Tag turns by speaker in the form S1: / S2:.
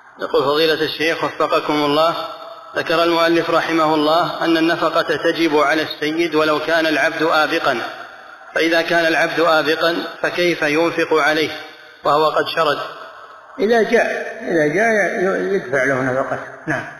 S1: يقول فضيلة الشيخ وفقكم الله، ذكر المؤلف رحمه الله أن النفقة تجب على السيد ولو كان العبد آبقا، فإذا كان العبد آبقا فكيف ينفق عليه وهو قد شرد؟
S2: إذا جاء يدفع له نفقته. نعم.